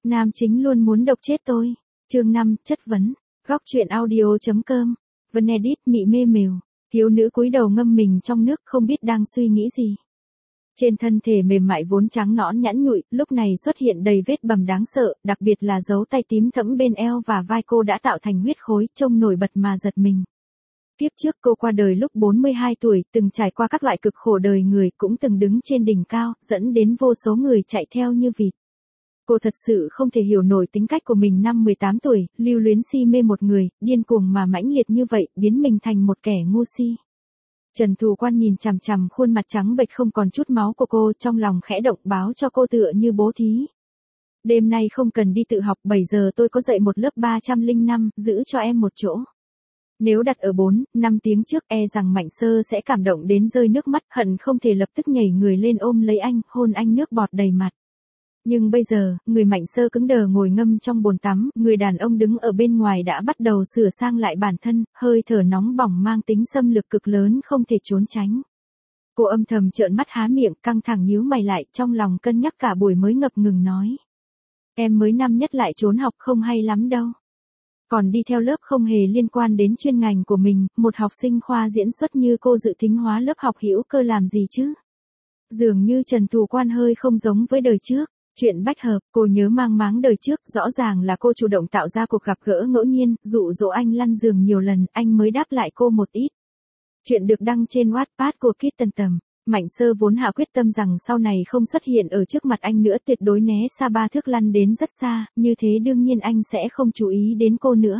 Nam chính luôn muốn độc chết tôi. Chương 5, chất vấn. Góc truyện audio.com. Venedit mị mê mều. Thiếu nữ cúi đầu ngâm mình trong nước không biết đang suy nghĩ gì. Trên thân thể mềm mại vốn trắng nõn nhẵn nhụi, lúc này xuất hiện đầy vết bầm đáng sợ, đặc biệt là dấu tay tím thẫm bên eo và vai cô đã tạo thành huyết khối, trông nổi bật mà giật mình. Kiếp trước cô qua đời lúc 42 tuổi, từng trải qua các loại cực khổ đời người, cũng từng đứng trên đỉnh cao, dẫn đến vô số người chạy theo như vịt. Cô thật sự không thể hiểu nổi tính cách của mình năm 18 tuổi, lưu luyến si mê một người, điên cuồng mà mãnh liệt như vậy, biến mình thành một kẻ ngu si. Trần Thù Quan nhìn chằm chằm khuôn mặt trắng bệch không còn chút máu của cô, trong lòng khẽ động báo cho cô tựa như bố thí. Đêm nay không cần đi tự học, 7 giờ tôi có dạy một lớp 305, giữ cho em một chỗ. Nếu đặt ở 4, 5 tiếng trước e rằng Mạnh Sơ sẽ cảm động đến rơi nước mắt, hận không thể lập tức nhảy người lên ôm lấy anh, hôn anh nước bọt đầy mặt. Nhưng bây giờ, người Mạnh Sơ cứng đờ ngồi ngâm trong bồn tắm, người đàn ông đứng ở bên ngoài đã bắt đầu sửa sang lại bản thân, hơi thở nóng bỏng mang tính xâm lược cực lớn không thể trốn tránh. Cô âm thầm trợn mắt há miệng, căng thẳng nhíu mày lại, trong lòng cân nhắc cả buổi mới ngập ngừng nói. Em mới năm nhất lại trốn học không hay lắm đâu. Còn đi theo lớp không hề liên quan đến chuyên ngành của mình, một học sinh khoa diễn xuất như cô dự tính hóa lớp học hữu cơ làm gì chứ? Dường như Trần Thù Quan hơi không giống với đời trước. Chuyện bách hợp, cô nhớ mang máng đời trước, rõ ràng là cô chủ động tạo ra cuộc gặp gỡ ngẫu nhiên, dụ dỗ anh lăn giường nhiều lần, anh mới đáp lại cô một ít. Chuyện được đăng trên Wattpad của Kitten Tầm. Mạnh Sơ vốn hạ quyết tâm rằng sau này không xuất hiện ở trước mặt anh nữa, tuyệt đối né xa 3 thước lăn đến rất xa, như thế đương nhiên anh sẽ không chú ý đến cô nữa.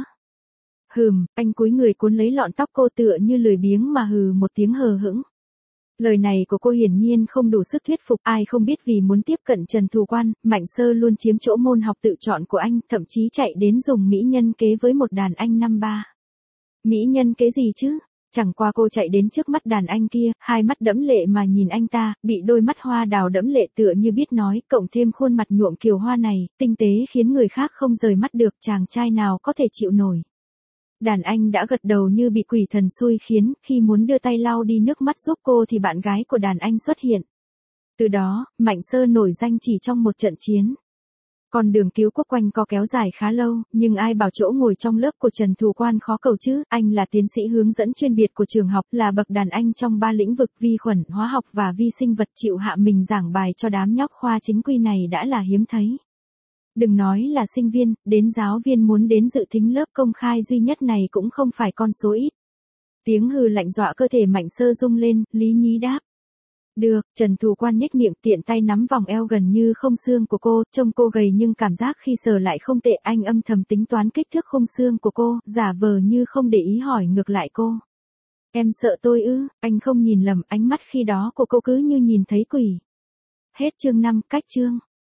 Anh cúi người cuốn lấy lọn tóc cô tựa như lười biếng mà hừ một tiếng hờ hững. Lời này của cô hiển nhiên không đủ sức thuyết phục, ai không biết vì muốn tiếp cận Trần Thù Quan, Mạnh Sơ luôn chiếm chỗ môn học tự chọn của anh, thậm chí chạy đến dùng mỹ nhân kế với một đàn anh năm ba. Mỹ nhân kế gì chứ? Chẳng qua cô chạy đến trước mắt đàn anh kia, hai mắt đẫm lệ mà nhìn anh ta, bị đôi mắt hoa đào đẫm lệ tựa như biết nói, cộng thêm khuôn mặt nhuộm kiều hoa này, tinh tế khiến người khác không rời mắt được, chàng trai nào có thể chịu nổi. Đàn anh đã gật đầu như bị quỷ thần xui khiến, khi muốn đưa tay lau đi nước mắt giúp cô thì bạn gái của đàn anh xuất hiện. Từ đó, Mạnh Sơ nổi danh chỉ trong một trận chiến. Con đường cứu quốc quanh co kéo dài khá lâu, nhưng ai bảo chỗ ngồi trong lớp của Trần Thù Quan khó cầu chứ, anh là tiến sĩ hướng dẫn chuyên biệt của trường học, là bậc đàn anh trong 3 lĩnh vực vi khuẩn, hóa học và vi sinh vật, chịu hạ mình giảng bài cho đám nhóc khoa chính quy này đã là hiếm thấy. Đừng nói là sinh viên, đến giáo viên muốn đến dự thính lớp công khai duy nhất này cũng không phải con số ít. Tiếng hừ lạnh dọa cơ thể Mạnh Sơ rung lên, lý nhí đáp. Được, Trần Thù Quan nhếch miệng tiện tay nắm vòng eo gần như không xương của cô, trông cô gầy nhưng cảm giác khi sờ lại không tệ, anh âm thầm tính toán kích thước khung xương của cô, giả vờ như không để ý hỏi ngược lại cô. Em sợ tôi ư? Anh không nhìn lầm, ánh mắt khi đó của cô cứ như nhìn thấy quỷ. Hết chương 5, cách chương.